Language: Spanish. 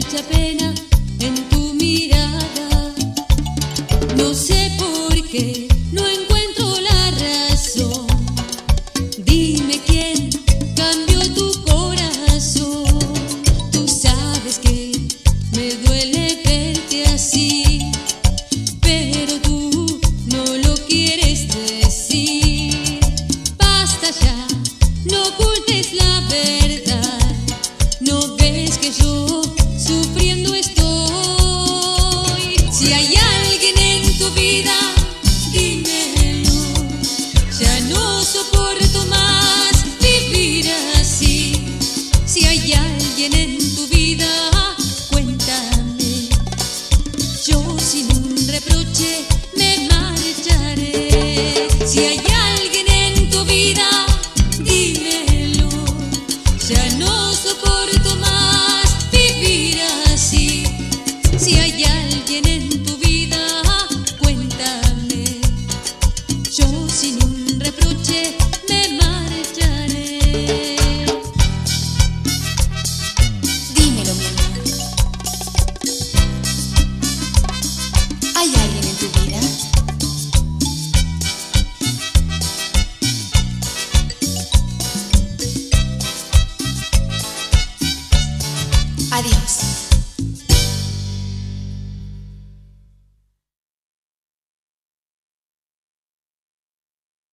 mucha pena en tu mirada. No sé por qué, no encuentro la razón. Dime quién cambió tu corazón. Tú sabes que me duele verte así, pero tú no lo quieres decir. Basta ya, no ocultes la verdad. No ves que yo sufriendo estoy. Si hay alguien en tu vida, dímelo. Ya no soporto más vivir así. Si hay alguien en tu vida, cuéntame. Yo sin un reproche me marcharé. Si hay alguien en tu vida, dímelo. Ya no soporto más vivir así. Si hay alguien en tu vida, cuéntame. Yo sin un reproche me marcharé. Dímelo, mi amor. ¿Hay alguien en tu vida? Adiós.